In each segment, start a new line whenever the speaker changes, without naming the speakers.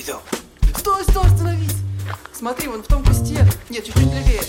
видел.
Стой, остановись! Смотри, вон в том кусте. Нет, чуть-чуть левее.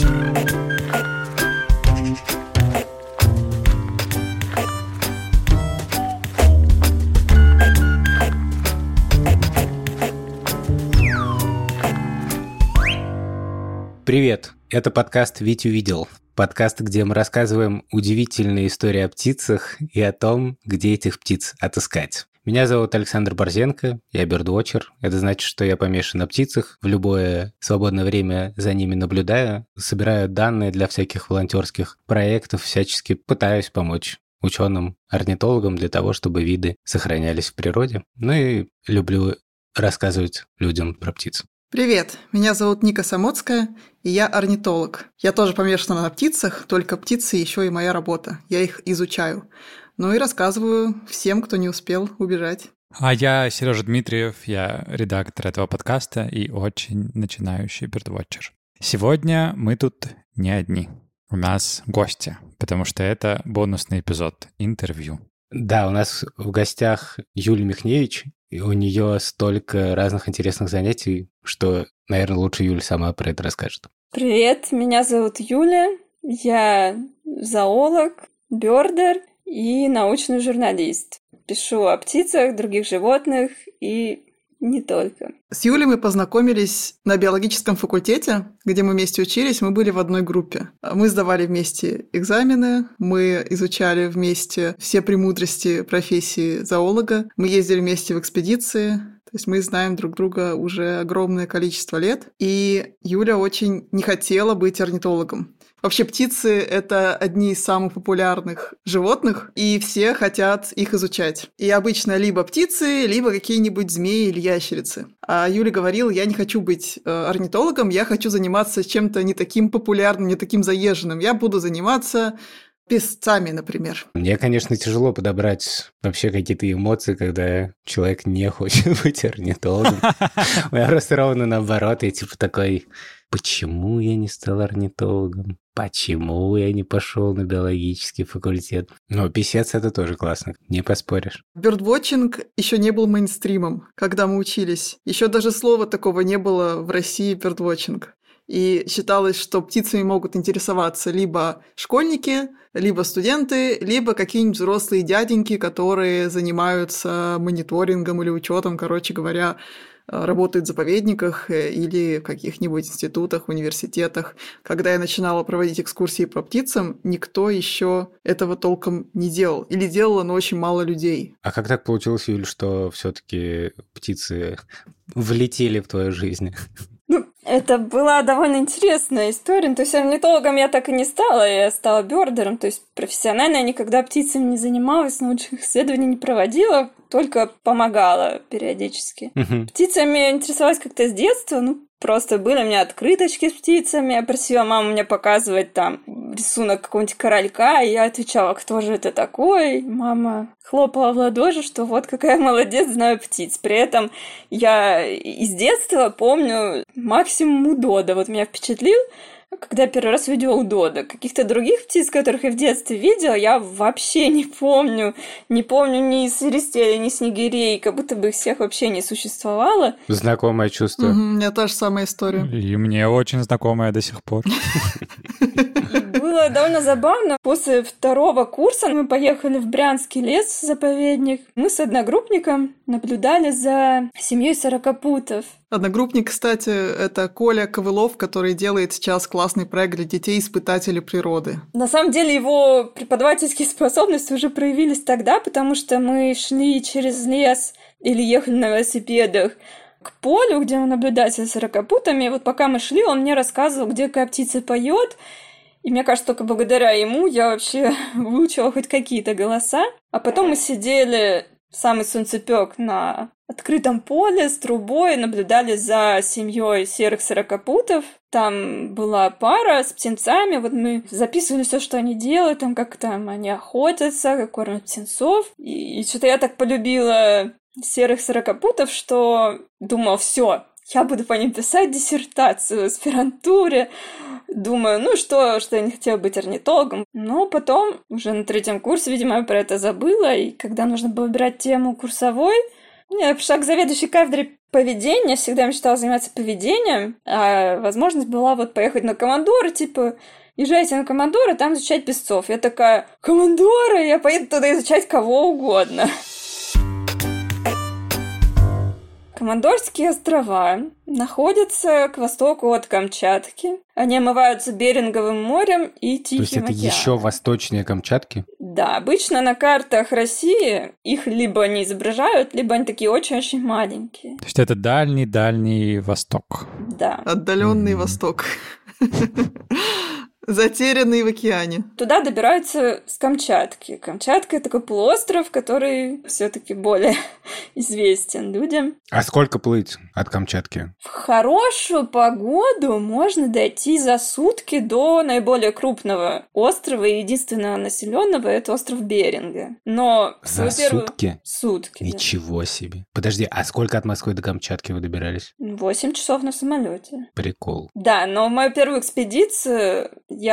Привет, это подкаст «Вить увидел». Подкаст, где мы рассказываем удивительные истории о птицах и о том, где этих птиц отыскать. Меня зовут Александр Борзенко, я бёрдвотчер. Это значит, что я помешан на птицах, в любое свободное время за ними наблюдаю, собираю данные для всяких волонтерских проектов, всячески пытаюсь помочь ученым, орнитологам для того, чтобы виды сохранялись в природе. Ну и люблю рассказывать людям про птиц.
Привет, меня зовут Ника Самоцкая, и я орнитолог. Я тоже помешана на птицах, только птицы еще и моя работа. Я их изучаю. Ну и рассказываю всем, кто не успел убежать.
А я Сережа Дмитриев, я редактор этого подкаста и очень начинающий бёрдвотчер. Сегодня мы тут не одни. У нас гости, потому что это бонусный эпизод — интервью.
Да, у нас в гостях Юлия Михневич, и у нее столько разных интересных занятий, что, наверное, лучше Юля сама про это расскажет.
Привет, меня зовут Юля, я зоолог, бёрдер и научный журналист. Пишу о птицах, других животных и не только.
С Юлей мы познакомились на биологическом факультете, где мы вместе учились, мы были в одной группе. Мы сдавали вместе экзамены, мы изучали вместе все премудрости профессии зоолога, мы ездили вместе в экспедиции, то есть мы знаем друг друга уже огромное количество лет. И Юля очень не хотела быть орнитологом. Вообще птицы — это одни из самых популярных животных, и все хотят их изучать. И обычно либо птицы, либо какие-нибудь змеи или ящерицы. А Юля говорила, я не хочу быть орнитологом, я хочу заниматься чем-то не таким популярным, не таким заезженным. Я буду заниматься песцами, например.
Мне, конечно, тяжело подобрать вообще какие-то эмоции, когда человек не хочет быть орнитологом. У меня просто ровно наоборот, я типа такой... Почему я не стал орнитологом? Почему я не пошел на биологический факультет? Но писец — это тоже классно, не поспоришь.
Бёрдвотчинг еще не был мейнстримом, когда мы учились. Еще даже слова такого не было в России бёрдвотчинг. И считалось, что птицами могут интересоваться либо школьники, либо студенты, либо какие-нибудь взрослые дяденьки, которые занимаются мониторингом или учетом, короче говоря, работают в заповедниках или в каких-нибудь институтах, университетах. Когда я начинала проводить экскурсии по птицам, никто еще этого толком не делал. Или делало, но очень мало людей.
А как так получилось, Юль, что все-таки птицы влетели в твою жизнь?
Это была довольно интересная история. То есть орнитологом я так и не стала, я стала бёрдером. То есть профессионально я никогда птицами не занималась, научных исследований не проводила, только помогала периодически. Птицами интересовалась как-то с детства, просто были у меня открыточки с птицами, я просила маму мне показывать там рисунок какого-нибудь королька, и я отвечала, кто же это такой? Мама хлопала в ладоши, что вот какая молодец, знаю птиц. При этом я из детства помню максимум удода. Вот меня впечатлил, когда я первый раз увидела удода. Каких-то других птиц, которых я в детстве видела, я вообще не помню. Не помню ни свиристелей, ни снегирей, как будто бы их всех вообще не существовало.
Знакомое чувство.
У меня та же самая история.
И мне очень знакомая до сих пор.
Было довольно забавно. После второго курса мы поехали в Брянский лес, заповедник. Мы с одногруппником наблюдали за семьей сорокопутов.
Одногруппник, кстати, это Коля Ковылов, который делает сейчас классный проект для детей-испытателей природы.
На самом деле его преподавательские способности уже проявились тогда, потому что мы шли через лес или ехали на велосипедах к полю, где он наблюдает за сорокопутами. И вот пока мы шли, он мне рассказывал, где какая птица поет. И мне кажется, только благодаря ему я вообще выучила хоть какие-то голоса. А потом мы сидели в самый солнцепёк на открытом поле с трубой, наблюдали за семьей серых сорокопутов. Там была пара с птенцами, вот мы записывали все, что они делают, там, как там они охотятся, как кормят птенцов. И что-то я так полюбила серых сорокопутов, что думала, все, я буду по ним писать диссертацию в аспирантуре. Думаю, что я не хотела быть орнитологом. Но потом, уже на 3-м курсе, видимо, я про это забыла. И когда нужно было выбирать тему курсовой, Я пришла к заведующей кафедрой поведения, всегда мечтала заниматься поведением, а возможность была вот поехать на командоры, типа, езжайте на командоры, там изучать песцов. Я такая, командоры, я поеду туда изучать кого угодно. Командорские острова находятся к востоку от Камчатки. Они омываются Беринговым морем и Тихим океаном.
То есть это еще восточнее Камчатки?
Да, обычно на картах России их либо не изображают, либо они такие очень-очень маленькие.
То есть это дальний-дальний восток.
Да.
Отдаленный восток. Затерянный в океане.
Туда добираются с Камчатки. Камчатка — это такой полуостров, который все-таки более известен людям.
А сколько плыть от Камчатки?
В хорошую погоду можно дойти за сутки до наиболее крупного острова и единственного населенного — это остров Беринга. Но
за сутки?
Сутки.
Ничего себе. Подожди, а сколько от Москвы до Камчатки вы добирались?
8 часов на самолете.
Прикол.
Да, но в мою первую экспедицию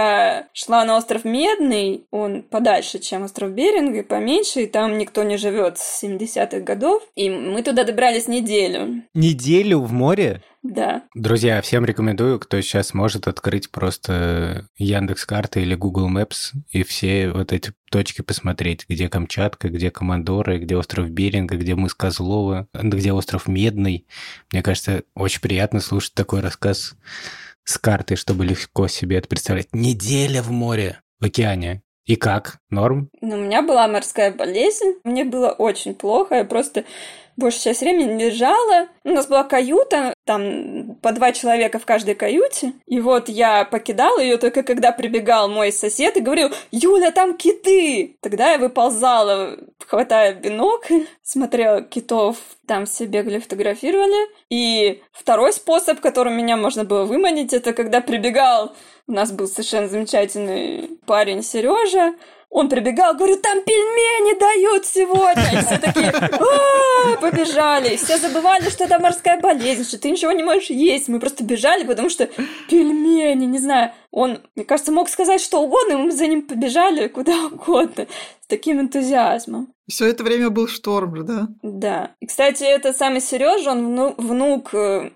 я шла на остров Медный, он подальше, чем остров Беринг, и поменьше, и там никто не живет с 70-х годов. И мы туда добирались неделю.
Неделю в море?
Да.
Друзья, всем рекомендую, кто сейчас может открыть просто Яндекс.Карты или Google Maps и все вот эти точки посмотреть, где Камчатка, где Командоры, где остров Беринга, где мыс Козлова, где остров Медный. Мне кажется, очень приятно слушать такой рассказ с картой, чтобы легко себе это представлять. Неделя в море, в океане. И как? Норм?
Ну, у меня была морская болезнь, мне было очень плохо, я просто большую часть времени лежала. У нас была каюта, там по 2 человека в каждой каюте. И вот я покидала ее только когда прибегал мой сосед и говорил: «Юля, там киты!» Тогда я выползала, хватая бинокль, смотрела китов, там все бегали, фотографировали. И второй способ, которым меня можно было выманить, это когда прибегал, у нас был совершенно замечательный парень Сережа. Он прибегал, говорю: «Там пельмени дают сегодня!» И все такие побежали. И все забывали, что это морская болезнь, что ты ничего не можешь есть. Мы просто бежали, потому что пельмени, не знаю. Он, мне кажется, мог сказать что угодно, и мы за ним побежали куда угодно. С таким энтузиазмом.
Все это время был шторм же, да?
Да. И, кстати, этот самый Сережа, он внук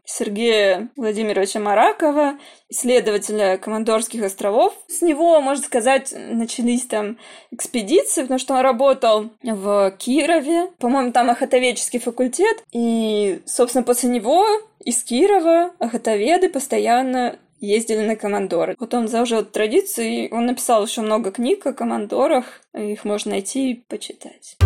Сергея Владимировича Маракова, исследователя Командорских островов. С него, можно сказать, начались там экспедиции, потому что он работал в Кирове. По-моему, там охотоведческий факультет. И, собственно, после него из Кирова охотоведы постоянно ездили на командоры. Вот он заложил эту традицию, и он написал еще много книг о командорах. Их можно найти и почитать.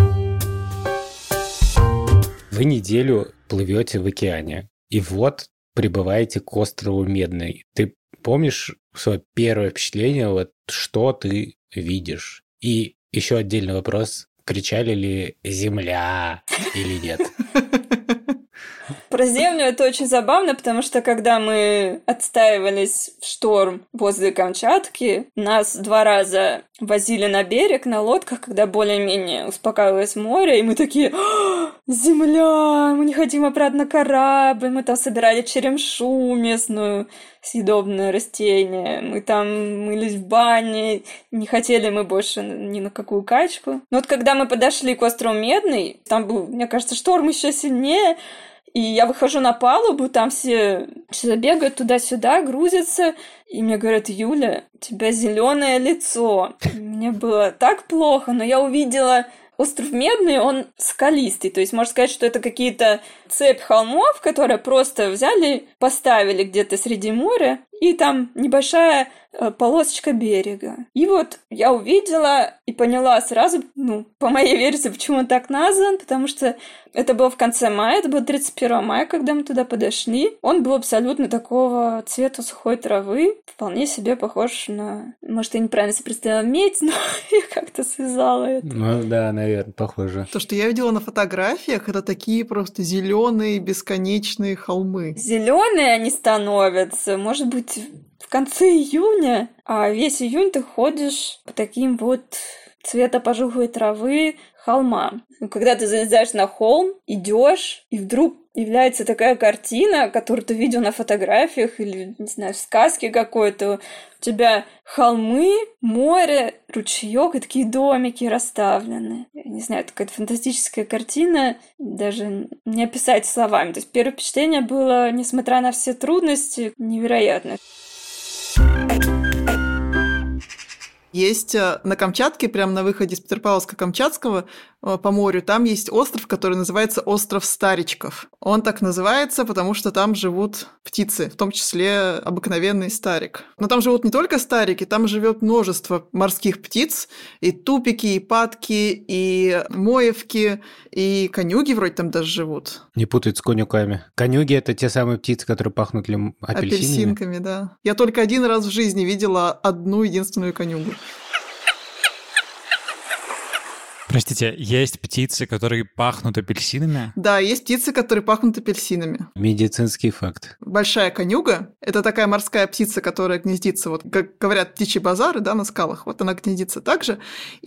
Вы неделю плывете в океане, и вот прибываете к острову Медный. Ты помнишь свое первое впечатление, вот что ты видишь? И еще отдельный вопрос: кричали ли «Земля» или нет?
Про землю это очень забавно, потому что когда мы отстаивались в шторм возле Камчатки, нас 2 раза возили на берег на лодках, когда более-менее успокаивалось море, и мы такие: «Земля! Мы не хотим обратно на корабль!» Мы там собирали черемшу местную, съедобное растение. Мы там мылись в бане, не хотели мы больше ни на какую качку. Но вот когда мы подошли к острову Медный, там был, мне кажется, шторм еще сильнее, и я выхожу на палубу, там все бегают туда-сюда, грузятся, и мне говорят: «Юля, у тебя зеленое лицо». Мне было так плохо, но я увидела остров Медный, он скалистый, то есть можно сказать, что это какие-то цепь холмов, которые просто взяли, поставили где-то среди моря, и там небольшая полосочка берега. И вот я увидела и поняла сразу, по моей версии, почему он так назван, потому что это было в конце мая, это было 31 мая, когда мы туда подошли. Он был абсолютно такого цвета сухой травы, вполне себе похож на... Может, я неправильно себе представила медь, но я как-то связала это.
Ну да, наверное, похоже.
То, что я видела на фотографиях, это такие просто зеленые бесконечные холмы.
Зеленые они становятся, может быть, в конце июня, а весь июнь ты ходишь по таким вот цвета пожухлой травы холма. Когда ты залезаешь на холм, идешь, и вдруг является такая картина, которую ты видел на фотографиях или, не знаю, в сказке какой-то. У тебя холмы, море, ручеёк и такие домики расставлены. Я не знаю, это какая-то фантастическая картина, даже не описать словами. То есть первое впечатление было, несмотря на все трудности, невероятно.
Есть на Камчатке, прямо на выходе из Петропавловска-Камчатского по морю, там есть остров, который называется остров Старичков. Он так называется, потому что там живут птицы, в том числе обыкновенный старик. Но там живут не только старики, там живет множество морских птиц, и тупики, и падки, и моевки, и конюги вроде там даже живут.
Не путают с конюками. Конюги — это те самые птицы, которые пахнут
апельсинками, да. Я только один раз в жизни видела одну единственную конюгу.
Простите, есть птицы, которые пахнут апельсинами?
Да, есть птицы, которые пахнут апельсинами.
Медицинский факт.
Большая конюга – это такая морская птица, которая гнездится, вот как говорят, птичьи базары, да, на скалах. Вот она гнездится также.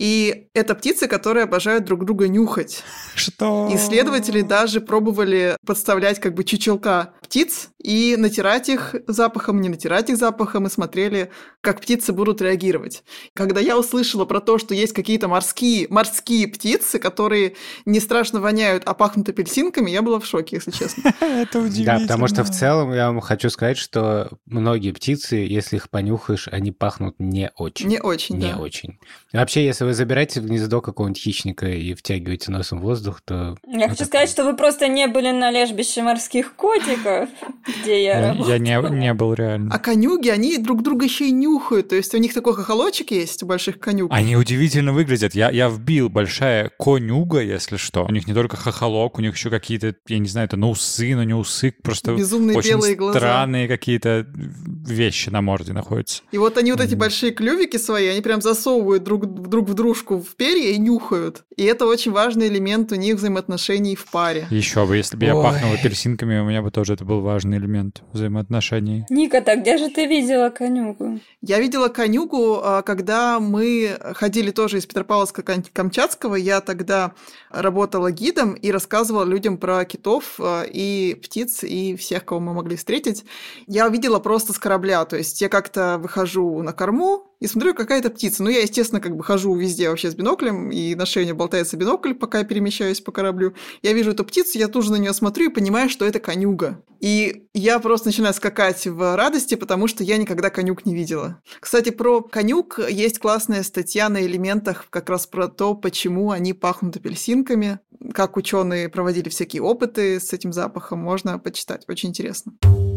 И это птицы, которые обожают друг друга нюхать.
Что?
Исследователи даже пробовали подставлять как бы чучелка птиц и натирать их запахом, не натирать их запахом, и смотрели, как птицы будут реагировать. Когда я услышала про то, что есть какие-то морские птицы, которые не страшно воняют, а пахнут апельсинками, я была в шоке, если честно.
Это удивительно.
Да, потому что в целом я вам хочу сказать, что многие птицы, если их понюхаешь, они пахнут не очень.
Не очень, да.
Не очень. Вообще, если вы забираете в гнездо какого-нибудь хищника и втягиваете носом воздух, то...
Я хочу сказать, что вы просто не были на лежбище морских котиков, где я работала.
Я не был реально.
А конюги, они друг друга еще и нюхают. То есть у них такой хохолочек есть, у больших конюг.
Они удивительно выглядят. Я вбил большая конюга, если что. У них не только хохолок, у них еще какие-то, я не знаю, это на усы, но не усы, просто
безумные
очень
белые глаза.
Странные какие-то вещи на морде находятся.
И вот они вот эти большие клювики свои, они прям засовывают друг в дружку в перья и нюхают. И это очень важный элемент у них взаимоотношений в паре.
Еще бы, если бы я пахнул апельсинками, у меня бы тоже это был важный элемент взаимоотношений.
Ника, так где же ты видела конюгу?
Я видела конюгу, когда мы ходили тоже из Петропавловска-Камчатского. Я тогда работала гидом и рассказывала людям про китов и птиц, и всех, кого мы могли встретить. Я видела просто с корабля. То есть я как-то выхожу на корму и смотрю, какая-то птица. Ну, я, естественно, как бы хожу везде вообще с биноклем, и на шее у меня болтается бинокль, пока я перемещаюсь по кораблю. Я вижу эту птицу, я тут же на нее смотрю и понимаю, что это конюга. И я просто начинаю скакать в радости, потому что я никогда конюг не видела. Кстати, про конюг есть классная статья на Элементах как раз про то, почему они пахнут апельсинками, как ученые проводили всякие опыты с этим запахом. Можно почитать, очень интересно.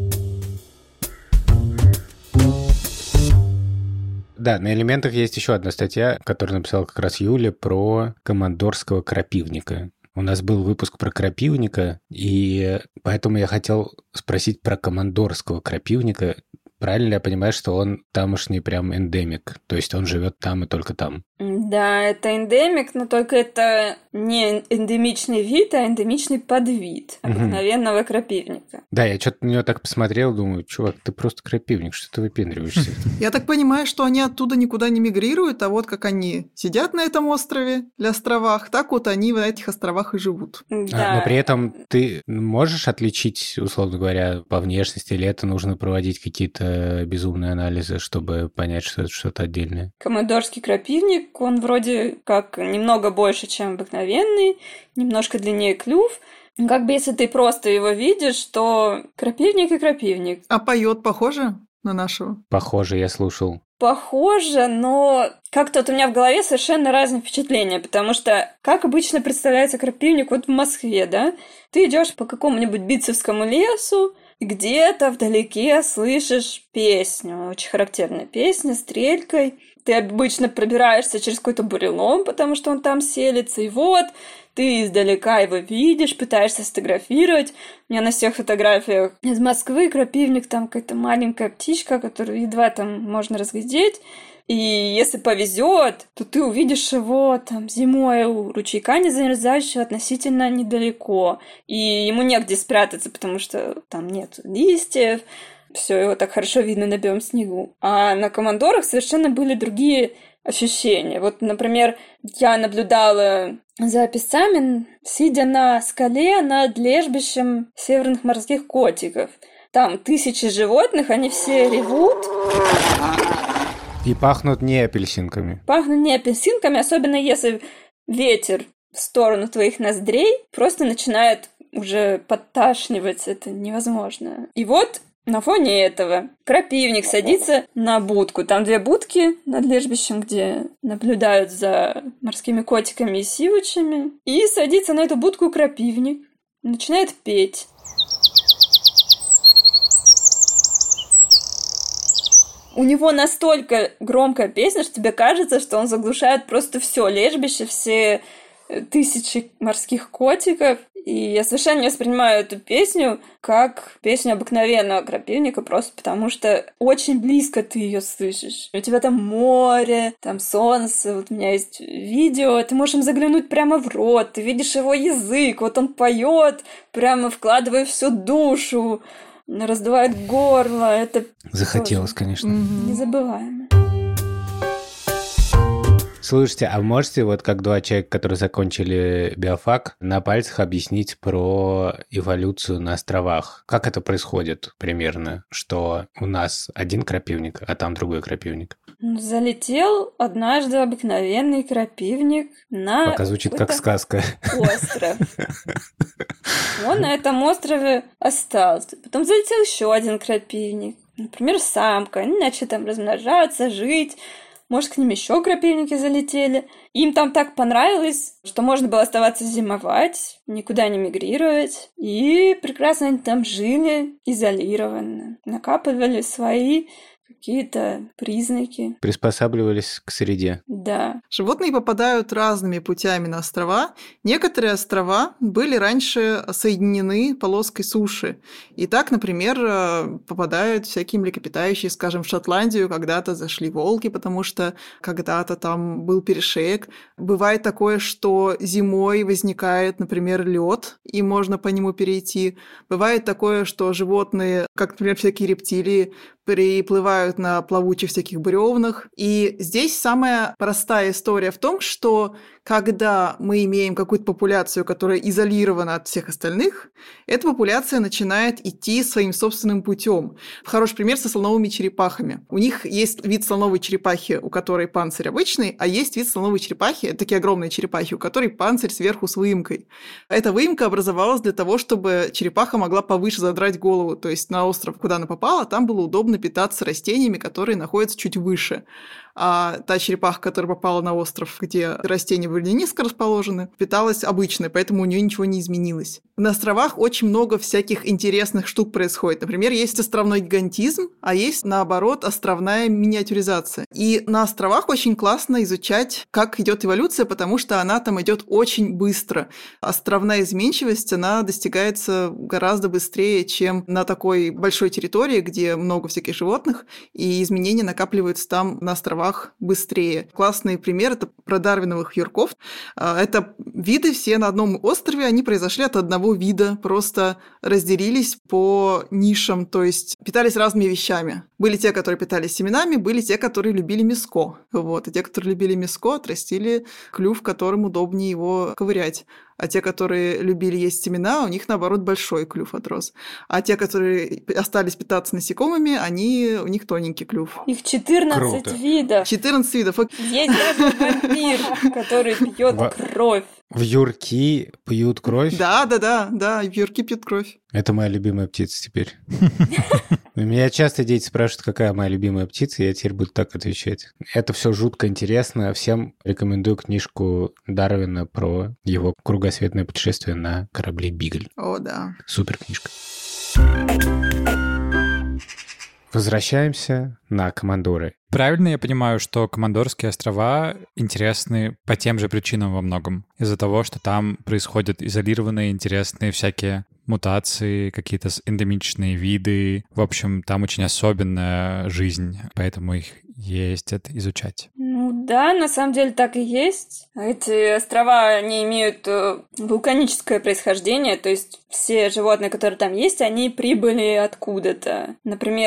Да, на Элементах есть еще одна статья, которую написала как раз Юля, про командорского крапивника. У нас был выпуск про крапивника, и поэтому я хотел спросить про командорского крапивника. Правильно я понимаю, что он тамошний прям эндемик? То есть он живет там и только там?
Да, это эндемик, но только это не эндемичный вид, а эндемичный подвид обыкновенного крапивника.
Да, я что-то на него так посмотрел, думаю, чувак, ты просто крапивник, что ты выпендриваешься?
Я так понимаю, что они оттуда никуда не мигрируют, а вот как они сидят на этом острове или островах, так вот они на этих островах и живут.
Да.
Но при этом ты можешь отличить, условно говоря, по внешности, или это нужно проводить какие-то безумные анализы, чтобы понять, что это что-то отдельное?
Командорский крапивник, он вроде как немного больше, чем обыкновенный, немножко длиннее клюв. Как бы если ты просто его видишь, то крапивник и крапивник.
А поет похоже на нашего?
Похоже, я слушал.
Похоже, но как-то вот у меня в голове совершенно разные впечатления, потому что, как обычно представляется крапивник вот в Москве, да? Ты идешь по какому-нибудь битцевскому лесу, и где-то вдалеке слышишь песню, очень характерная песня, стрелькой. Ты обычно пробираешься через какой-то бурелом, потому что он там селится, и вот ты издалека его видишь, пытаешься сфотографировать. У меня на всех фотографиях из Москвы крапивник, там какая-то маленькая птичка, которую едва там можно разглядеть. И если повезет, то ты увидишь его там зимой у ручейка, не замерзающего, относительно недалеко. И ему негде спрятаться, потому что там нет листьев, все его так хорошо видно на белом снегу. А на командорах совершенно были другие ощущения. Вот, например, я наблюдала за песцами, сидя на скале над лежбищем северных морских котиков. Там 1000 животных, они все ревут.
И пахнут не апельсинками.
Пахнут не апельсинками, особенно если ветер в сторону твоих ноздрей просто начинает уже подташнивать. Это невозможно. И вот на фоне этого крапивник садится на будку. Там 2 будки над лежбищем, где наблюдают за морскими котиками и сивучами. И садится на эту будку крапивник. Начинает петь. У него настолько громкая песня, что тебе кажется, что он заглушает просто все лежбище, все 1000 морских котиков. И я совершенно не воспринимаю эту песню как песню обыкновенного крапивника, просто потому что очень близко ты ее слышишь. У тебя там море, там солнце, вот у меня есть видео, ты можешь им заглянуть прямо в рот, ты видишь его язык, вот он поет, прямо вкладывая всю душу, раздувает горло. Это
захотелось, конечно.
Незабываемо.
Слушайте, а можете вот как 2 человека, которые закончили биофак, на пальцах объяснить про эволюцию на островах? Как это происходит примерно, что у нас один крапивник, а там другой крапивник?
Залетел однажды обыкновенный крапивник на
Пока звучит как сказка.
Остров. Он на этом острове остался. Потом залетел еще один крапивник. Например, самка. Они начали там размножаться, жить. Может, к ним еще крапивники залетели. Им там так понравилось, что можно было оставаться зимовать, никуда не мигрировать. И прекрасно они там жили изолированно. Накапливали свои какие-то признаки.
Приспосабливались к среде.
Да.
Животные попадают разными путями на острова. Некоторые острова были раньше соединены полоской суши. И так, например, попадают всякие млекопитающие, скажем, в Шотландию когда-то зашли волки, потому что когда-то там был перешеек. Бывает такое, что зимой возникает, например, лед, и можно по нему перейти. Бывает такое, что животные, как, например, всякие рептилии, приплывают на плавучих всяких бревнах. И здесь самая простая история в том, что когда мы имеем какую-то популяцию, которая изолирована от всех остальных, эта популяция начинает идти своим собственным путем. Хороший пример со слоновыми черепахами. У них есть вид слоновой черепахи, у которой панцирь обычный, а есть вид слоновой черепахи, такие огромные черепахи, у которой панцирь сверху с выемкой. Эта выемка образовалась для того, чтобы черепаха могла повыше задрать голову. То есть на остров, куда она попала, там было удобно питаться растениями, которые находятся чуть выше. А та черепаха, которая попала на остров, где растения были низко расположены, питалась обычной, поэтому у нее ничего не изменилось. На островах очень много всяких интересных штук происходит. Например, есть островной гигантизм, а есть, наоборот, островная миниатюризация. И на островах очень классно изучать, как идет эволюция, потому что она там идет очень быстро. Островная изменчивость, она достигается гораздо быстрее, чем на такой большой территории, где много всяких животных, и изменения накапливаются там на островах быстрее. Классный пример – это про дарвиновых вьюрков. Это виды все на одном острове, они произошли от одного вида, просто разделились по нишам, то есть питались разными вещами. Были те, которые питались семенами, были те, которые любили мяско. Вот. И те, которые любили мяско, отрастили клюв, которым удобнее его ковырять. А те, которые любили есть семена, у них, наоборот, большой клюв отрос. А те, которые остались питаться насекомыми, у них тоненький клюв.
Их 14
Круто.
видов.
14 видов.
Есть даже вампир, который пьет кровь.
Вьюрки пьют кровь?
Да, вьюрки пьют кровь.
Это моя любимая птица теперь. Меня часто дети спрашивают, какая моя любимая птица, и я теперь буду так отвечать. Это все жутко интересно. Всем рекомендую книжку Дарвина про его кругосветное путешествие на корабле «Бигль».
О, да.
Супер книжка. Возвращаемся на Командоры.
Правильно я понимаю, что Командорские острова интересны по тем же причинам во многом? Из-за того, что там происходят изолированные, интересные всякие мутации, какие-то эндемичные виды. В общем, там очень особенная жизнь, поэтому их ездят изучать.
Ну да, на самом деле так и есть. Эти острова, они имеют вулканическое происхождение, то есть все животные, которые там есть, они прибыли откуда-то. Например,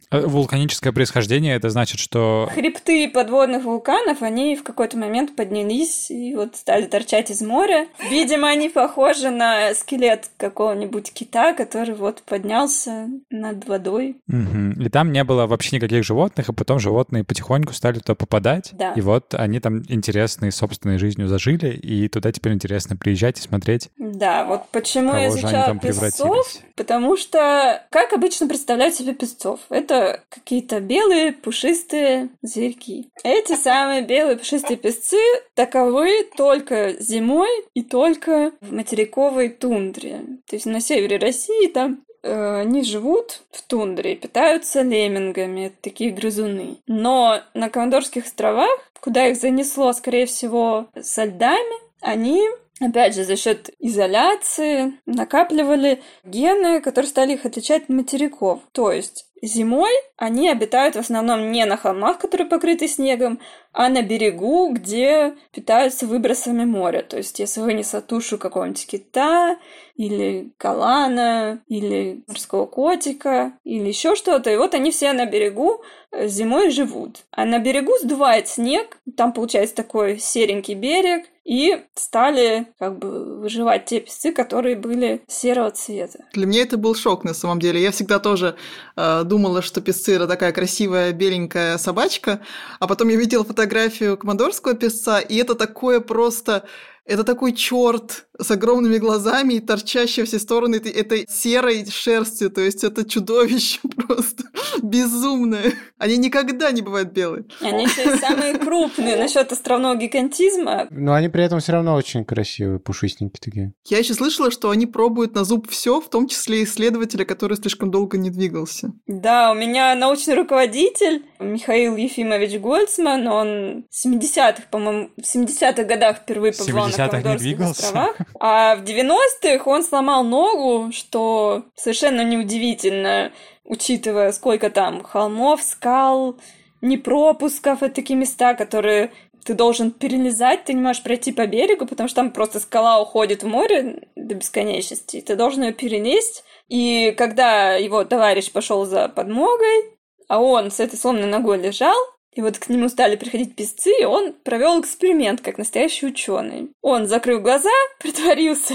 Вулканическое происхождение, это значит, что...
Хребты подводных вулканов, они в какой-то момент поднялись и вот стали торчать из моря. Видимо, они похожи на скелет какого-нибудь кита, который вот поднялся над водой.
Угу. И там не было вообще никаких животных, а потом животные потихоньку стали туда попадать.
Да.
И вот они там интересной собственной жизнью зажили, и туда теперь интересно приезжать и смотреть.
Да, вот почему я
Кого же они
изучала
там
песцов,
превратились?
потому что как обычно представляют себе песцов? Это какие-то белые пушистые зверьки. Эти самые белые пушистые песцы таковы только зимой и только в материковой тундре. То есть на севере России там они живут в тундре и питаются леммингами, это такие грызуны. Но на Командорских островах, куда их занесло, скорее всего, со льдами, они, опять же, за счет изоляции накапливали гены, которые стали их отличать от материков. То есть зимой они обитают в основном не на холмах, которые покрыты снегом, а на берегу, где питаются выбросами моря. То есть если вынесла тушу какого-нибудь кита, или калана, или морского котика, или еще что-то, и вот они все на берегу зимой живут. А на берегу сдувает снег, там получается такой серенький берег, и стали как бы выживать те песцы, которые были серого цвета.
Для меня это был шок на самом деле. Я всегда тоже думала, что песцы – это такая красивая беленькая собачка, а потом я видела фотографию командорского песца, и это такое просто... Это такой черт с огромными глазами и торчащей во все стороны этой серой шерстью. То есть это чудовище просто безумное. Они никогда не бывают белые.
Они еще и самые крупные насчет островного гигантизма.
Но они при этом все равно очень красивые, пушистенькие такие.
Я еще слышала, что они пробуют на зуб все, в том числе исследователя, который слишком долго не двигался.
Да, у меня научный руководитель Михаил Ефимович Гольцман, он в 70-х, по-моему, в 70-х годах впервые побывал на Командорских островах, а в 90-х он сломал ногу, что совершенно неудивительно, учитывая, сколько там холмов, скал, непропусков, это такие места, которые ты должен перелезать, ты не можешь пройти по берегу, потому что там просто скала уходит в море до бесконечности, ты должен ее перелезть, и когда его товарищ пошел за подмогой, а он с этой сломанной ногой лежал, и вот к нему стали приходить песцы, и он провел эксперимент, как настоящий ученый. Он, закрыв глаза, притворился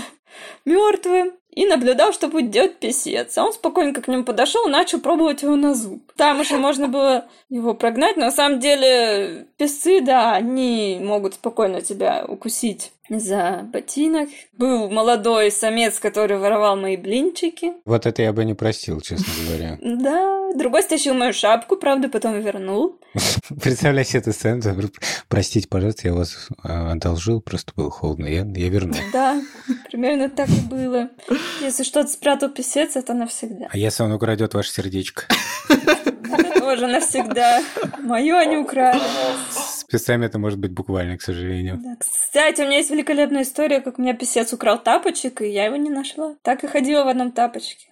мертвым и наблюдал, что будет делать песец. А он спокойненько к нему подошел и начал пробовать его на зуб. Там уже можно было его прогнать, но на самом деле песцы, да, они могут спокойно тебя укусить за ботинок. Был молодой самец, который воровал мои блинчики.
Вот это я бы не простил, честно говоря.
Да, другой стащил мою шапку, правда, потом вернул.
Представляю себе эту сцену. Простите, пожалуйста, я вас одолжил, просто было холодно, я вернул.
Да, примерно так и было. Если что-то спрятал песец, это навсегда.
А если он украдет ваше сердечко?
Это тоже навсегда. Мое они украли.
С песцами это может быть буквально, к сожалению.
Да. Кстати, у меня есть великолепная история, как у меня песец украл тапочек, и я его не нашла. Так и ходила в одном тапочке.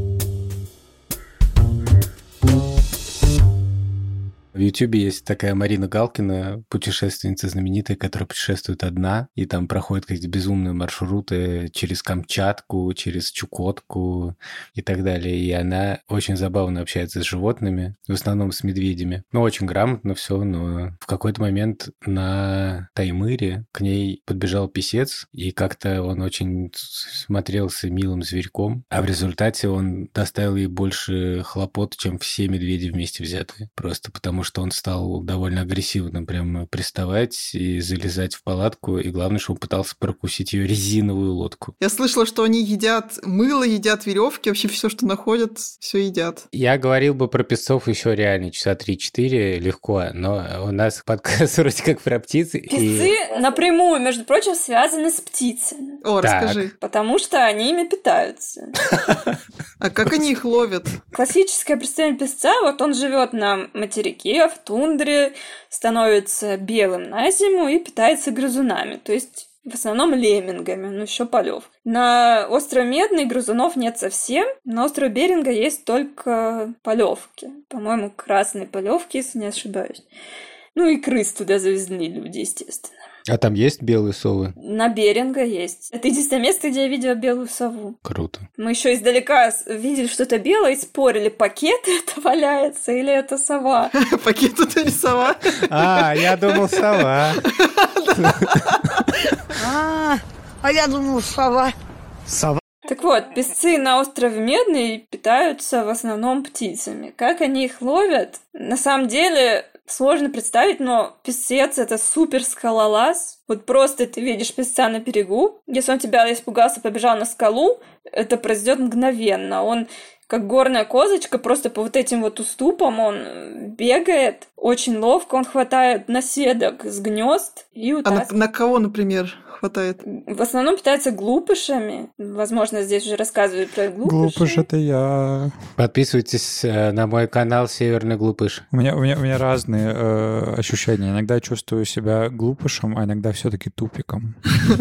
В Ютубе есть такая Марина Галкина, путешественница знаменитая, которая путешествует одна, и там проходят какие-то безумные маршруты через Камчатку, через Чукотку и так далее. И она очень забавно общается с животными, в основном с медведями. Ну, очень грамотно все, но в какой-то момент на Таймыре к ней подбежал песец, и как-то он очень смотрелся милым зверьком, а в результате он доставил ей больше хлопот, чем все медведи вместе взятые. Просто потому что он стал довольно агрессивно прям приставать и залезать в палатку, и главное, что он пытался прокусить ее резиновую лодку.
Я слышала, что они едят мыло, едят веревки, вообще все, что находят, все едят.
Я говорил бы про песцов еще реально часа 3-4 легко, но у нас подкаст вроде как про птицы.
Песцы напрямую, между прочим, связаны с птицами.
О,
Так.
расскажи.
Потому что они ими питаются.
А как они их ловят?
Классическое представление песца, вот он живет на материке, в тундре, становится белым на зиму и питается грызунами, то есть в основном леммингами, ну еще полев. На острове Медный грызунов нет совсем, на острове Беринга есть только полевки. По-моему, красные полевки, если не ошибаюсь. Ну и крыс туда завезли люди, естественно.
А там есть белые совы?
На Беринга есть. Это единственное место, где я видела белую сову.
Круто.
Мы еще издалека видели что-то белое и спорили, пакет это валяется или это сова.
Пакет это не сова.
Я думал, сова.
А я думал, сова.
Сова.
Так вот, песцы на острове Медный питаются в основном птицами. Как они их ловят? На самом деле сложно представить, но песец — это супер скалолаз. Вот просто ты видишь песца на берегу. Если он тебя испугался, побежал на скалу, это произойдет мгновенно. Он как горная козочка, просто по вот этим вот уступам он бегает. Очень ловко он хватает наседок с гнезд и утаскивает.
А на кого, например, хватает?
В основном питается глупышами. Возможно, здесь уже рассказывают про глупышей.
Глупыш — это я.
Подписывайтесь на мой канал «Северный глупыш».
У меня разные ощущения. Иногда чувствую себя глупышем, а иногда все-таки тупиком.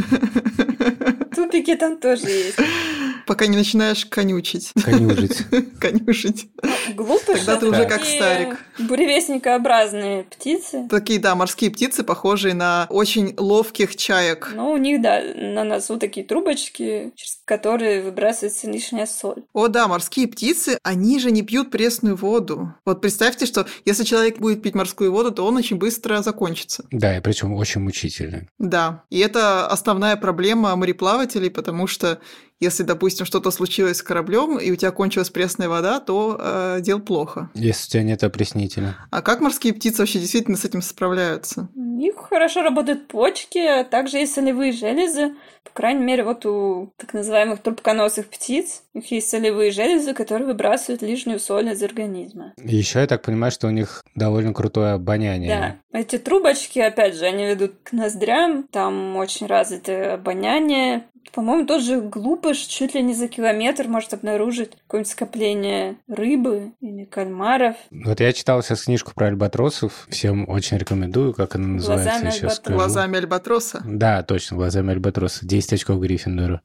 Тупики там тоже есть.
Пока не начинаешь конючить.
Конюжить.
Конюшить.
Глупыши —
Тогда ты уже как старик.
Буревестникообразные птицы.
Такие, да, морские птицы, похожие на очень ловких чаек.
Но у них, да, на носу такие трубочки, через которые выбрасывается лишняя соль.
О, да, морские птицы, они же не пьют пресную воду. Вот представьте, что если человек будет пить морскую воду, то он очень быстро закончится.
Да, и причем очень мучительно.
Да, и это основная проблема мореплавателей, потому что если, допустим, что-то случилось с кораблем, и у тебя кончилась пресная вода, то дело плохо.
Если у тебя нет опреснителя.
А как морские птицы вообще действительно с этим справляются?
У них хорошо работают почки, а также есть солевые железы. По крайней мере, вот у так называемых трубконосых птиц у них есть солевые железы, которые выбрасывают лишнюю соль из организма.
Еще я так понимаю, что у них довольно крутое обоняние.
Да. Эти трубочки, опять же, они ведут к ноздрям, там очень развитое обоняние. По-моему, тот же глупыш чуть ли не за километр может обнаружить какое-нибудь скопление рыбы или кальмаров.
Вот я читал сейчас книжку про альбатросов. Всем очень рекомендую, как она называется.
«Глазами
сейчас
альбатроса».
скажу.
Глазами альбатроса?
Да, точно, глазами альбатроса. 10 очков Гриффиндору.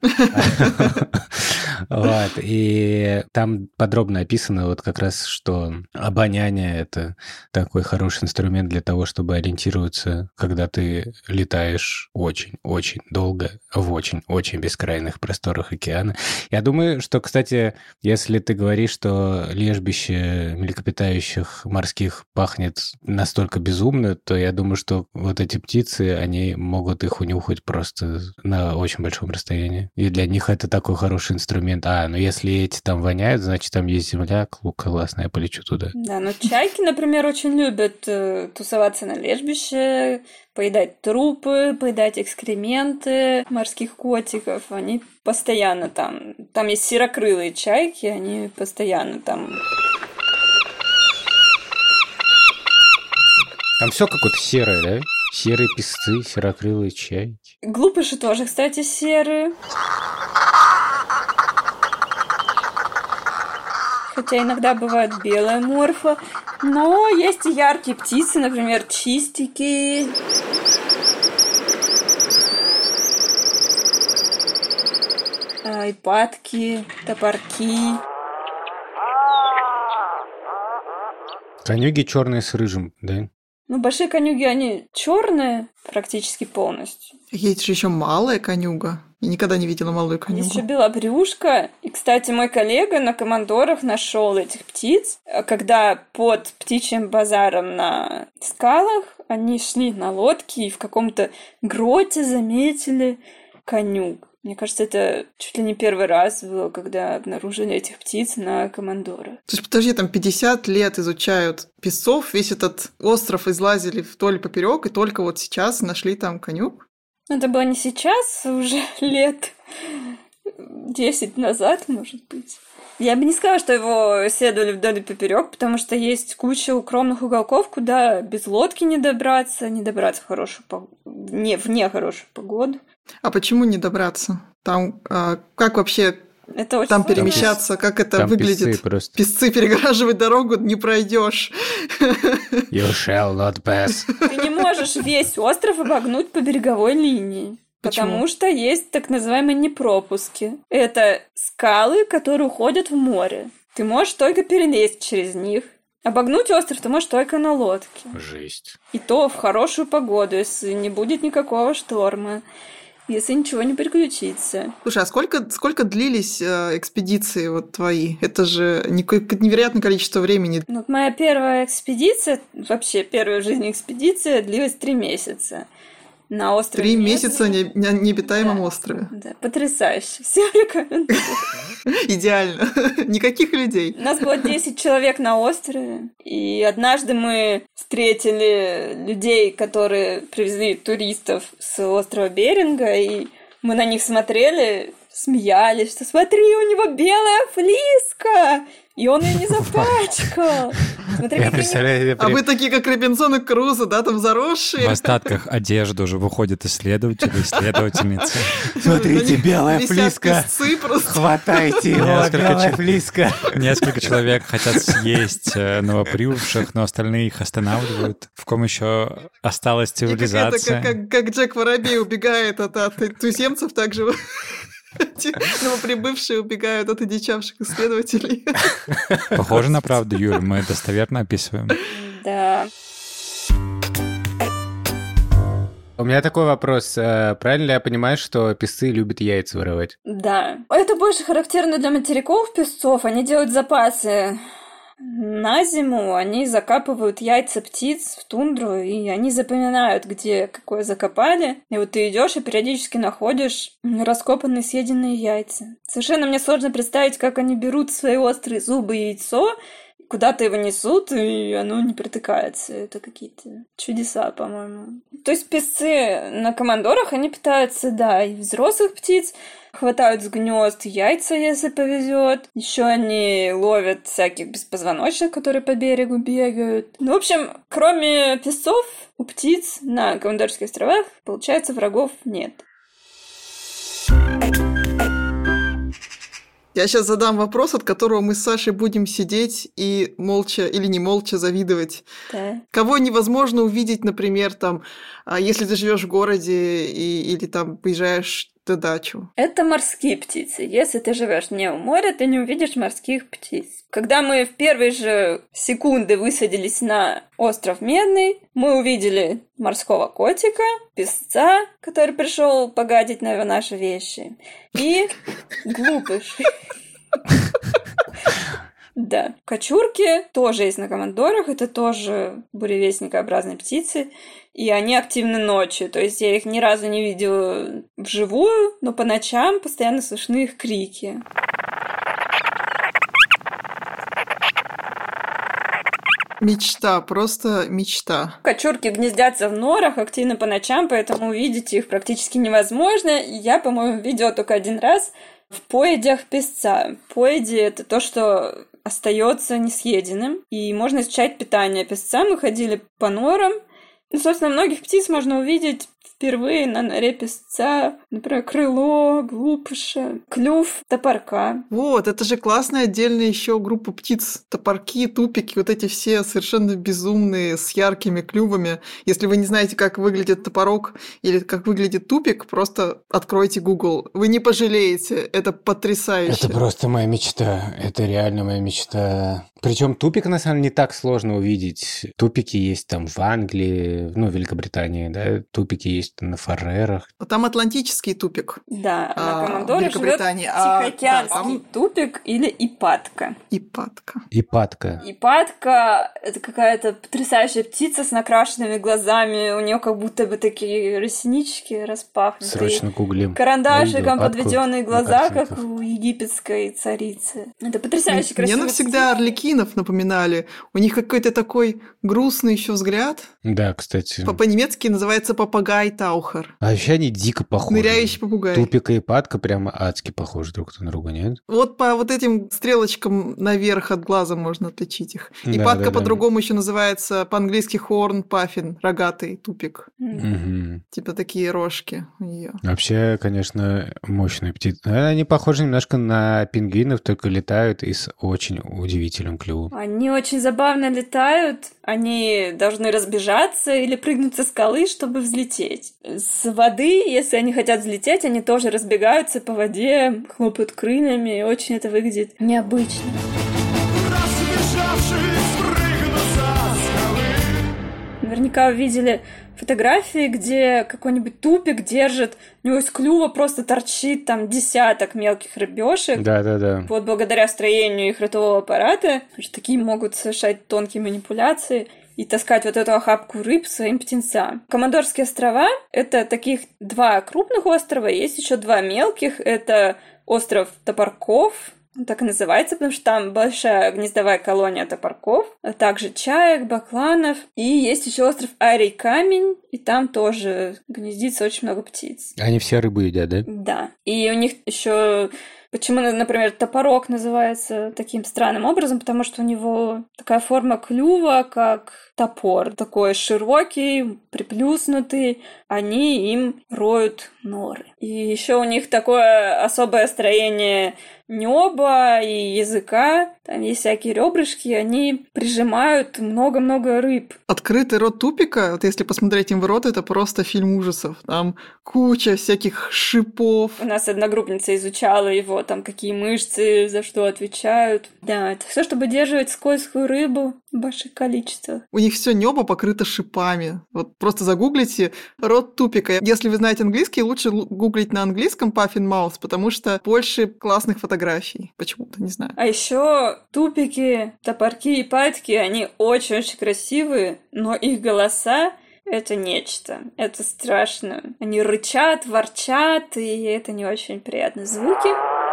Вот. И там подробно описано вот как раз, что обоняние — это такой хороший инструмент для того, чтобы ориентироваться, когда ты летаешь очень-очень долго в очень-очень бескрайных просторах океана. Я думаю, что, кстати, если ты говоришь, что лежбище млекопитающих морских пахнет настолько безумно, то я думаю, что вот эти птицы, они могут их унюхать просто на очень большом расстоянии. И для них это такой хороший инструмент. Ну если эти там воняют, значит, там есть земля, классно, я полечу туда.
Да, но чайки, например, очень любят тусоваться на лежбище, поедать трупы, поедать экскременты морских котиков. Они постоянно там. Там есть серокрылые чайки, они постоянно там.
Там все какое-то серое, да? Серые песцы, серокрылые чайки.
Глупыши тоже, кстати, серые. Хотя иногда бывает белая морфа. Но есть и яркие птицы, например, чистики. Айпатки, топорки.
Конюги черные с рыжим, да?
Ну, большие конюги, они черные практически полностью.
Есть же еще малая конюга. Я никогда не видела малую конюгу.
Есть еще белобрюшка. И, кстати, мой коллега на командорах нашел этих птиц. Когда под птичьим базаром на скалах они шли на лодке и в каком-то гроте заметили конюг. Мне кажется, это чуть ли не первый раз было, когда обнаружили этих птиц на командорах.
То есть, подожди, там 50 лет изучают песцов, весь этот остров излазили вдоль и поперек, и только вот сейчас нашли там конюг?
Это было не сейчас, уже лет 10 назад, может быть. Я бы не сказала, что его исследовали вдоль и поперек, потому что есть куча укромных уголков, куда без лодки не добраться в хорошую вне хорошую погоду.
А почему не добраться? Там как вообще
это очень
там
сложно.
перемещаться, как это
там
выглядит? Песцы перегораживать дорогу не пройдешь.
You shall not pass.
Ты не можешь весь остров обогнуть по береговой линии.
Почему?
Потому что есть так называемые непропуски. Это скалы, которые уходят в море. Ты можешь только перелезть через них. Обогнуть остров ты можешь только на лодке.
Жесть.
И то в хорошую погоду, если не будет никакого шторма, если ничего не приключится.
Слушай, а сколько длились экспедиции вот твои? Это же невероятное количество времени.
Вот моя первая экспедиция, вообще первая в жизни экспедиция, длилась 3 месяца. На острове
3 месяца на необитаемом острове.
Да, потрясающе. Всем рекомендую.
Идеально. Никаких людей.
У нас было 10 человек на острове, и однажды мы встретили людей, которые привезли туристов с острова Беринга, и мы на них смотрели, смеялись, что смотри, у него белая флиска, и он ее не запачкал. Смотри,
Я представляю,
А вы такие, как Робинзон и Крузо, да, там заросшие.
В остатках одежды уже выходят исследователи, исследовательницы.
смотрите, белая
Висят
флиска.
песцы просто.
Хватайте его,
Несколько
белая
чё-
флиска.
Несколько человек хотят съесть новоприбывших, но остальные их останавливают. В ком еще осталась
И какая-то,
цивилизация.
как Джек Воробей убегает от туземцев, так же новоприбывшие убегают от одичавших исследователей.
Похоже на правду, Юль, мы достоверно описываем.
Да.
У меня такой вопрос. Правильно ли я понимаю, что песцы любят яйца воровать?
Да. Это больше характерно для материков песцов. Они делают запасы на зиму, они закапывают яйца птиц в тундру, и они запоминают, где какое закопали. И вот ты идешь и периодически находишь раскопанные съеденные яйца. Совершенно мне сложно представить, как они берут в свои острые зубы яйцо, куда-то его несут, и оно не протыкается. Это какие-то чудеса, по-моему. То есть песцы на командорах, они питаются, да, и взрослых птиц, хватают с гнезд яйца, если повезет. Еще они ловят всяких беспозвоночных, которые по берегу бегают. Ну, в общем, кроме песцов, у птиц на Командорских островах, получается, врагов нет.
Я сейчас задам вопрос, от которого мы с Сашей будем сидеть и молча или не молча завидовать.
Да.
Кого невозможно увидеть, например, там, если ты живешь в городе или там поезжаешь на дачу.
Это морские птицы. Если ты живешь не у моря, ты не увидишь морских птиц. Когда мы в первые же секунды высадились на остров Медный, мы увидели морского котика, песца, который пришел погадить на наши вещи, и глупышей. Да. Кочурки тоже есть на командорах, это тоже буревестникообразные птицы, и они активны ночью, то есть я их ни разу не видела вживую, но по ночам постоянно слышны их крики.
Мечта, просто мечта.
Кочурки гнездятся в норах активно по ночам, поэтому увидеть их практически невозможно. Я, по-моему, видела только один раз в поедях песца. Поеди — это то, что остается несъеденным, и можно изучать питание песца. Мы ходили по норам. Ну, собственно, многих птиц можно увидеть впервые на норе песца. Например, крыло, глупыша, клюв топорка.
Вот, это же классная отдельная еще группа птиц. Топорки, тупики, вот эти все совершенно безумные, с яркими клювами. Если вы не знаете, как выглядит топорок или как выглядит тупик, просто откройте Google. Вы не пожалеете, это потрясающе.
Это просто моя мечта. Это реально моя мечта. Причем тупик, на самом деле, не так сложно увидеть. Тупики есть там в Англии, в Великобритании, да, тупики есть на Фарерах.
Там атлантический тупик.
Да, на Командоре живет
Великобритании.
Тихоокеанский тупик или ипатка.
Ипатка.
Ипатка.
Ипатка — это какая-то потрясающая птица с накрашенными глазами. У нее как будто бы такие реснички распахнутые.
Срочно гуглим.
Карандашиком
Ипатку
подведенные
на
глаза, как
картинках.
у египетской царицы. Это потрясающе
Мне
красиво.
навсегда орликинов напоминали. У них какой-то такой грустный еще взгляд.
Да, кстати.
По-немецки называется попугай Таухер.
А вообще они дико похожи.
Ныряющий попугай.
Тупик и Ипатка прямо адски похожи друг на друга, нет?
Вот по вот этим стрелочкам наверх от глаза можно отличить их.
Да,
Ипатка
да, да.
по-другому еще называется по-английски хорн паффин, рогатый тупик.
Мгм.
Типа такие рожки у нее.
Вообще, конечно, мощные птицы. Они похожи немножко на пингвинов, только летают и с очень удивительным клювом.
Они очень забавно летают. Они должны разбежаться или прыгнуть со скалы, чтобы взлететь. С воды, если они хотят взлететь, они тоже разбегаются по воде, хлопают крыльями. И очень это выглядит необычно.
Разбежавшись, прыгнул
наверняка видели фотографии, где какой-нибудь тупик держит, у него из клюва просто торчит там десяток мелких рыбешек.
Да-да-да.
Вот благодаря строению их ротового аппарата, что такие могут совершать тонкие манипуляции и таскать вот эту охапку рыб своим птенцам. Командорские острова — это таких 2 крупных острова, есть еще 2 мелких. Это остров Топорков, он так и называется, потому что там большая гнездовая колония топорков, а также чаек, бакланов. И есть еще остров Арий Камень, и там тоже гнездится очень много птиц.
Они все рыбы едят, да?
Да. И у них еще... Почему, например, топорок называется таким странным образом? Потому что у него такая форма клюва, как топор. Такой широкий, приплюснутый. Они им роют норы. И еще у них такое особое строение неба и языка. Там есть всякие ребрышки, они прижимают много-много рыб.
Открытый рот тупика, вот если посмотреть им в рот, это просто фильм ужасов. Там куча всяких шипов.
У нас одногруппница изучала его, там какие мышцы за что отвечают. Да, это все, чтобы удерживать скользкую рыбу в больших количествах.
У них все небо покрыто шипами. Вот просто загуглите рот тупика. Если вы знаете английский, лучше гуглить на английском Puffin Mouth, потому что больше классных фотографий. Почему-то, не знаю.
А еще тупики, топорки и патки, они очень-очень красивые, но их голоса — это нечто. Это страшно. Они рычат, ворчат, и это не очень приятные звуки.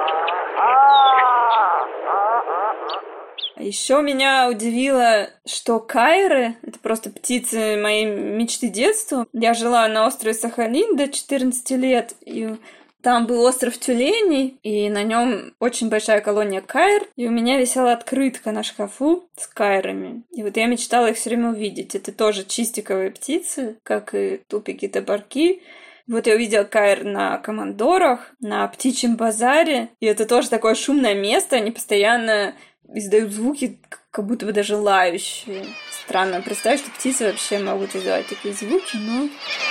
Еще меня удивило, что кайры — это просто птицы моей мечты детства. Я жила на острове Сахалин до 14 лет, и там был остров тюленей, и на нем очень большая колония кайр, и у меня висела открытка на шкафу с кайрами. И вот я мечтала их все время увидеть. Это тоже чистиковые птицы, как и тупики-топорки. Вот я увидела кайр на командорах, на птичьем базаре, и это тоже такое шумное место, они постоянно издают звуки, как будто бы даже лающие. Странно представить, что птицы вообще могут издавать такие звуки, но...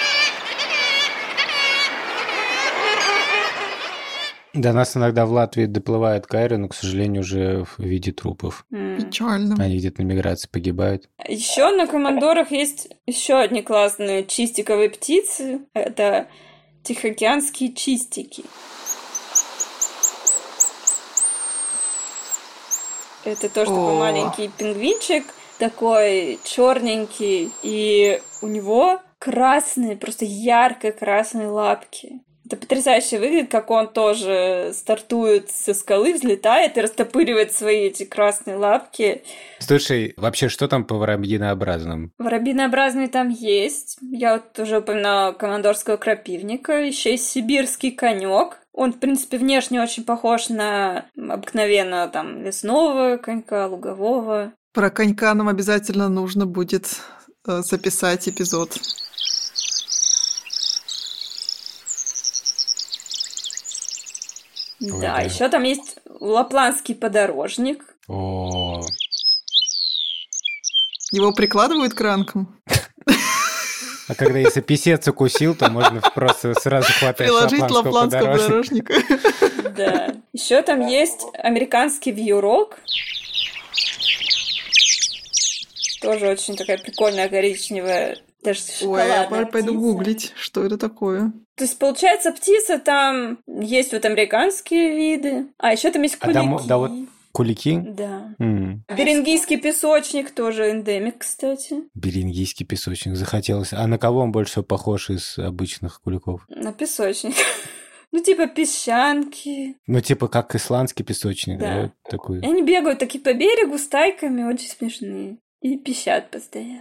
До нас иногда в Латвии доплывают кайры, но, к сожалению, уже в виде трупов.
Печально.
Они где-то на миграции погибают.
Еще на командорах есть еще одни классные чистиковые птицы. Это тихоокеанские чистики. Это тоже такой маленький пингвинчик, такой черненький, и у него красные, просто ярко-красные лапки. Это потрясающе выглядит, как он тоже стартует со скалы, взлетает и растопыривает свои эти красные лапки.
Слушай, вообще, что там по воробьинообразным?
Воробьинообразные там есть. Я вот уже упоминала командорского крапивника. Еще есть сибирский конек. Он, в принципе, внешне очень похож на обыкновенно там лесного конька, лугового.
Про конька нам обязательно нужно будет записать эпизод.
Ой,
Да,
да.
еще там есть лапландский подорожник.
О,
Его прикладывают к ранкам?
а когда если писец укусил, то можно просто сразу хватать
Приложить
лапландского
лапландского
подорожника.
подорожника.
Да. Еще там есть американский вьюрок. Тоже очень такая прикольная коричневая, даже
Ой, я
шоколадная
пойду
птица.
гуглить, что это такое.
То есть, получается, птица там есть вот американские виды, а еще там есть
А
кулики.
да, вот кулики?
Да.
М,
Берингийский песочник тоже эндемик, кстати.
Берингийский песочник захотелось. А на кого он больше всего похож из обычных куликов?
На песочник. Ну, типа песчанки.
Ну, типа как исландский песочник,
Да.
да? Такой.
И они бегают такие по берегу стайками, очень смешные. И пищат постоянно.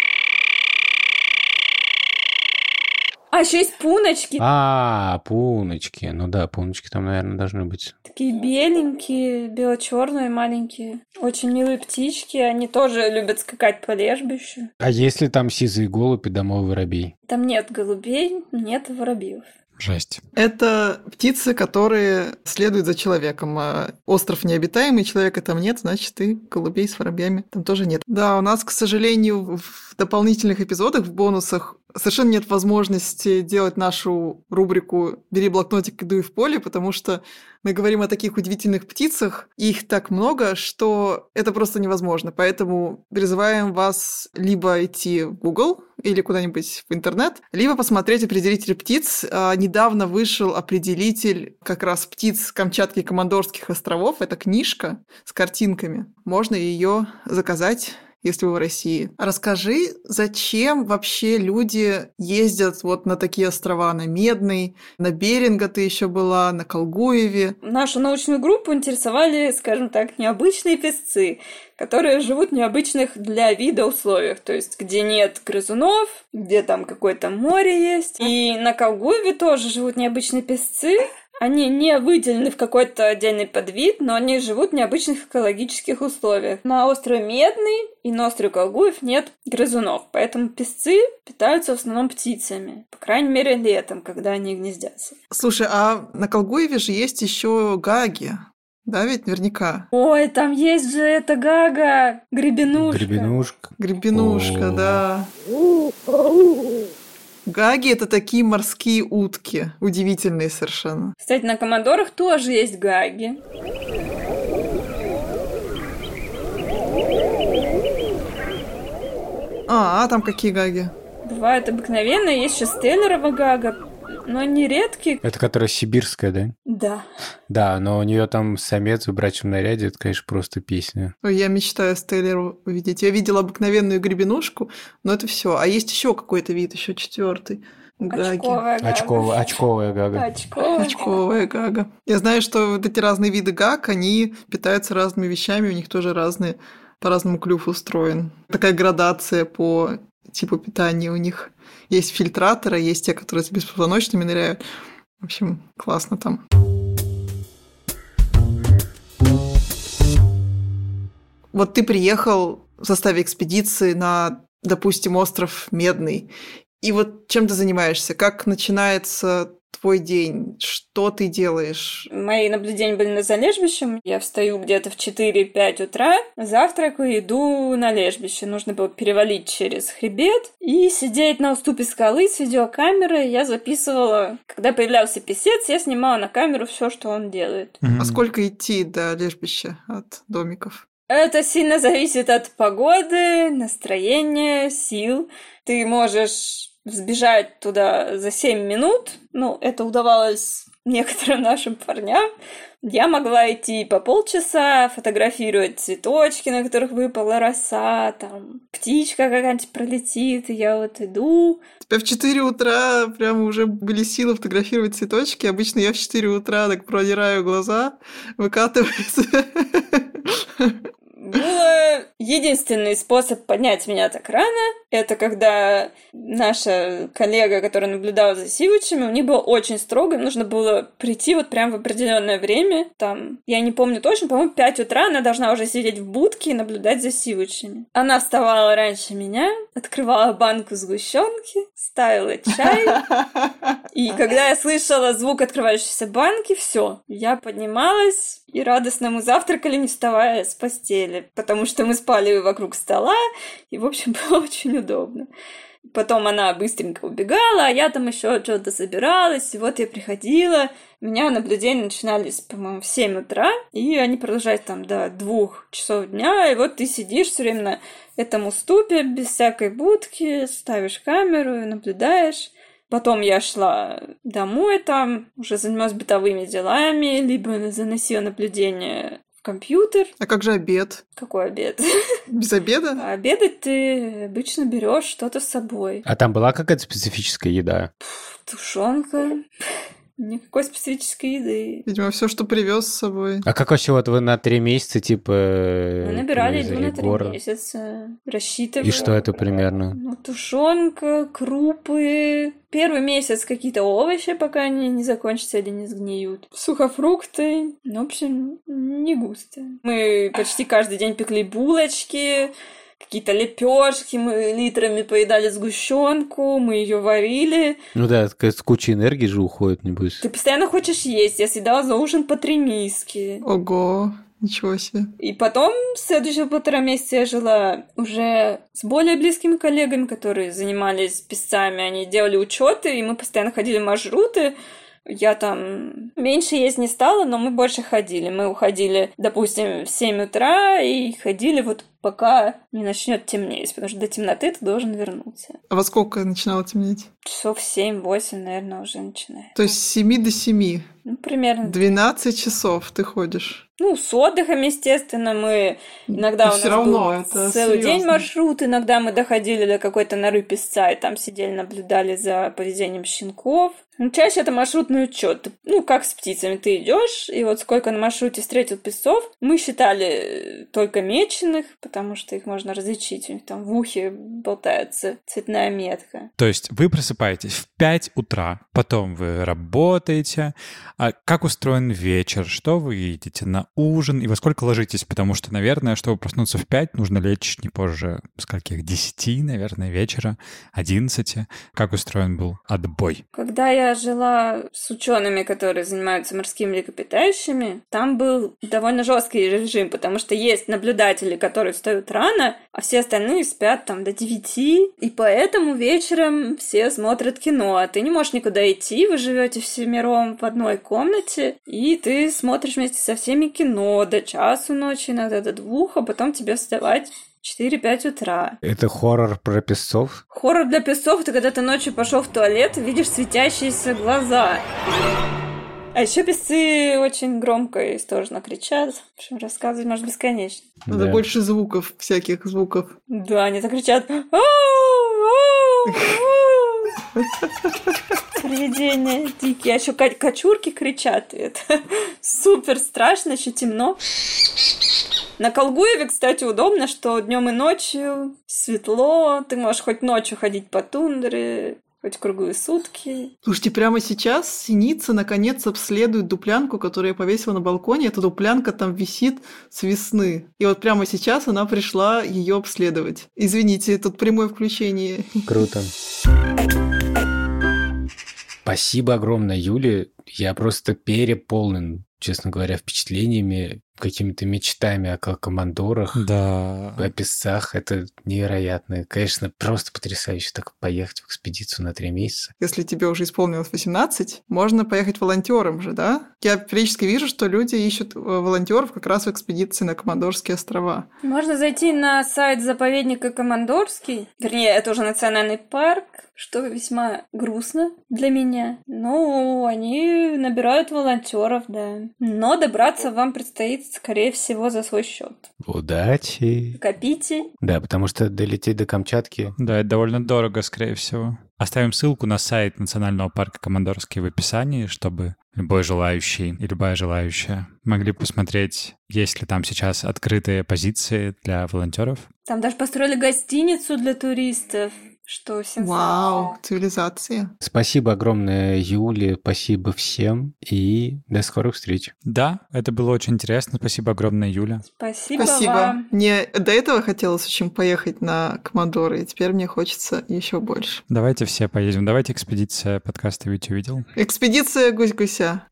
А еще есть пуночки.
А, пуночки. Ну да, пуночки там, наверное, должны быть.
Такие беленькие, бело-черные, маленькие. Очень милые птички. Они тоже любят скакать по лежбищу.
А если там сизый голубь и домовый воробей?
Там нет голубей, нет воробьев.
Жесть.
Это птицы, которые следуют за человеком. А остров необитаемый, человека там нет, значит, и голубей с воробьями там тоже нет. Да, у нас, к сожалению, в дополнительных эпизодах, в бонусах совершенно нет возможности делать нашу рубрику «Бери блокнотик и дуй в поле», потому что мы говорим о таких удивительных птицах, их так много, что это просто невозможно. Поэтому призываем вас либо идти в Google или куда-нибудь в интернет, либо посмотреть определитель птиц. Недавно вышел определитель как раз птиц Камчатки и Командорских островов. Это книжка с картинками. Можно ее заказать, если вы в России. Расскажи, зачем вообще люди ездят вот на такие острова? На Медный, на Беринга ты еще была, на Колгуеве.
Нашу научную группу интересовали, скажем так, необычные песцы, которые живут в необычных для вида условиях, то есть где нет грызунов, где там какое-то море есть. И на Колгуеве тоже живут необычные песцы. Они не выделены в какой-то отдельный подвид, но они живут в необычных экологических условиях. На острове Медный и на острове Колгуев нет грызунов, поэтому песцы питаются в основном птицами. По крайней мере, летом, когда они гнездятся.
Слушай, а на Колгуеве же есть еще гаги. Да, ведь наверняка.
Ой, там есть же эта гага, гребенушка.
Гребенушка, да. Гаги — это такие морские утки, удивительные совершенно.
Кстати, на Командорах тоже есть гаги.
А там какие гаги?
Бывают обыкновенные, есть еще стеллерова гага, но они редкие.
Это которая сибирская, да?
Да.
Да, но у нее там самец в брачном наряде, это, конечно, просто песня.
Ой, я мечтаю стеллеру увидеть. Я видела обыкновенную гребенушку, но это все. А есть еще какой-то вид, еще четвертый. Гаги.
Очковая гага.
Очковая гага. Я знаю, что вот эти разные виды гаг, они питаются разными вещами, у них тоже разные, по-разному клюв устроен. Такая градация по типу питания у них. Есть фильтраторы, есть те, которые с беспозвоночными ныряют. В общем, классно там. Вот ты приехал в составе экспедиции на, допустим, остров Медный. И вот чем ты занимаешься? Как начинается твой день? Что ты делаешь?
Мои наблюдения были за лежбищем. Я встаю где-то в 4-5 утра, завтракаю, иду на лежбище. Нужно было перевалить через хребет и сидеть на уступе скалы с видеокамерой. Я записывала, когда появлялся песец, я снимала на камеру все, что он делает.
А сколько идти до лежбища от домиков?
Это сильно зависит от погоды, настроения, сил. Ты можешь взбежать туда за 7 минут. Ну, это удавалось некоторым нашим парням. Я могла идти по полчаса, фотографировать цветочки, на которых выпала роса, там птичка какая-нибудь пролетит, и я вот иду.
У тебя в 4 утра прямо уже были силы фотографировать цветочки. Обычно я в 4 утра так продираю глаза, выкатывается.
Было единственный способ поднять меня так рано. Это когда наша коллега, которая наблюдала за сивучами, у них было очень строго, им нужно было прийти вот прям в определенное время. Там, я не помню точно, по-моему, 5 утра она должна уже сидеть в будке и наблюдать за сивучами. Она вставала раньше меня, открывала банку сгущенки, ставила чай. И когда я слышала звук открывающейся банки, все, я поднималась и радостно мы завтракали, не вставая с постели, потому что мы спали вокруг стола, и, в общем, было очень удобно. Потом она быстренько убегала, а я там еще что-то собиралась, и вот я приходила, у меня наблюдения начинались, по-моему, в 7 утра, и они продолжались там до 2 часов дня, и вот ты сидишь все время на этом уступе, без всякой будки, ставишь камеру и наблюдаешь. Потом я шла домой, там уже занималась бытовыми делами, либо заносила наблюдение в компьютер.
А как же обед?
Какой обед?
Без обеда?
А обедать ты обычно берешь что-то с собой.
А там была какая-то специфическая еда?
Тушенка. Никакой специфической еды.
Видимо, все, что привез с собой.
А как вообще вот вы на 3 месяца, типа,
Мы набирали еду на 3
город?
месяца, рассчитывали.
И что это примерно?
Ну, тушенка, крупы. Первый месяц какие-то овощи, пока они не закончатся или не сгниют. Сухофрукты. В общем, не густо. Мы почти каждый день пекли булочки, какие-то лепешки, мы литрами поедали сгущенку, мы ее варили.
Ну да, с кучей энергии же уходит, небось.
Ты постоянно хочешь есть. Я съедала за ужин по 3 миски.
Ого, Ничего себе.
И потом следующие 1,5 месяца я жила уже с более близкими коллегами, которые занимались писцами. Они делали учеты, и мы постоянно ходили в маршруты. Я там меньше есть не стала, но мы больше ходили. Мы уходили, допустим, в 7 утра и ходили вот пока не начнет темнеть, потому что до темноты ты должен вернуться.
А во сколько начинало темнеть?
Часов 7-8, наверное, уже начинает.
То есть с 7 до 7?
Ну, примерно.
12 часов ты ходишь?
Ну, с отдыхом, естественно, мы иногда у нас был целый день маршрут, иногда мы доходили до какой-то норы песца, и там сидели, наблюдали за поведением щенков. Ну, чаще это маршрутный учет. Ну, как с птицами. Ты идешь, и вот сколько на маршруте встретил песцов, мы считали только меченых, потому что их можно различить. У них там в ухе болтается цветная метка.
То есть вы просыпаетесь в 5 утра, потом вы работаете. А как устроен вечер? Что вы едите на ужин? И во сколько ложитесь? Потому что, наверное, чтобы проснуться в 5, нужно лечь не позже скольких? 10, наверное, вечера, 11. Как устроен был отбой?
Когда я жила с учеными, которые занимаются морскими млекопитающими, там был довольно жесткий режим, потому что есть наблюдатели, которые встают рано, а все остальные спят там до 9, и поэтому вечером все смотрят кино, а ты не можешь никуда идти, вы живете всемиром в одной комнате, и ты смотришь вместе со всеми кино до часу ночи, иногда до 2, а потом тебе вставать 4-5 утра.
Это хоррор про песцов?
Хоррор для песцов — это когда ты ночью пошел в туалет и видишь светящиеся глаза. А еще песцы очень громко и истошно кричат. В общем, рассказывать может бесконечно.
Надо больше звуков, всяких звуков.
Да, они так кричат. Привидения дикие. А еще кочурки кричат. Это супер страшно, еще темно. На Колгуеве, кстати, удобно, что днем и ночью светло. Ты можешь хоть ночью ходить по тундре, хоть круглые сутки.
Слушайте, прямо сейчас Синица наконец обследует дуплянку, которую я повесила на балконе. Эта дуплянка там висит с весны. И вот прямо сейчас она пришла ее обследовать. Извините, тут прямое включение.
Круто. Спасибо огромное, Юле. Я просто переполнен, честно говоря, впечатлениями, какими-то мечтами о командорах,
да,
о песцах. Это невероятно. Конечно, просто потрясающе так поехать в экспедицию на 3 месяца.
Если тебе уже исполнилось 18, можно поехать волонтером же, да? Я периодически вижу, что люди ищут волонтеров как раз в экспедиции на Командорские острова.
Можно зайти на сайт заповедника Командорский. Вернее, это уже национальный парк, что весьма грустно для меня. Но они набирают волонтеров, да. Но добраться вам предстоит, скорее всего, за свой счет.
Удачи!
Копите.
Да, потому что долететь до Камчатки...
Да, это довольно дорого, скорее всего. Оставим ссылку на сайт Национального парка Командорский в описании, чтобы любой желающий и любая желающая могли посмотреть, есть ли там сейчас открытые позиции для волонтеров.
Там даже построили гостиницу для туристов. Что сенсация.
Вау, цивилизация.
Спасибо огромное, Юле, спасибо всем и до скорых встреч.
Да, это было очень интересно. Спасибо огромное, Юля.
Спасибо вам.
Мне до этого хотелось очень поехать на Командоры, и теперь мне хочется еще больше.
Давайте все поедем. Давайте экспедиция подкаста «Витя увидел».
Экспедиция гусь-гуся.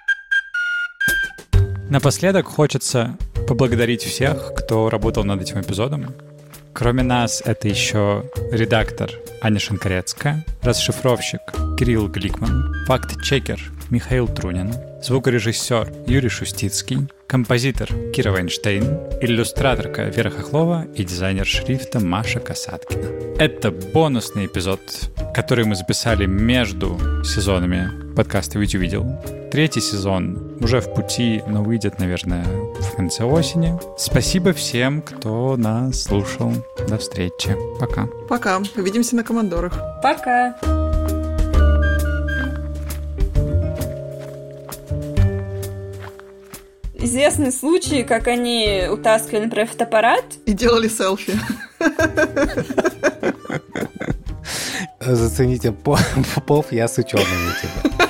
Напоследок хочется поблагодарить всех, кто работал над этим эпизодом. Кроме нас, это еще редактор Аня Шинкарецкая, расшифровщик Кирилл Гликман, факт-чекер Михаил Трунин, звукорежиссер Юрий Шустицкий, композитор Кира Вайнштейн, иллюстраторка Вера Хохлова и дизайнер шрифта Маша Касаткина. Это бонусный эпизод, который мы записали между сезонами подкаста «Ведь увидел». 3-й сезон уже в пути, но выйдет, наверное, в конце осени. Спасибо всем, кто нас слушал. До встречи. Пока.
Пока. Увидимся на Командорах.
Пока. Известный случай, как они утаскивали, например, фотоаппарат.
И делали селфи.
Зацените, Попов, я с учеными, типа.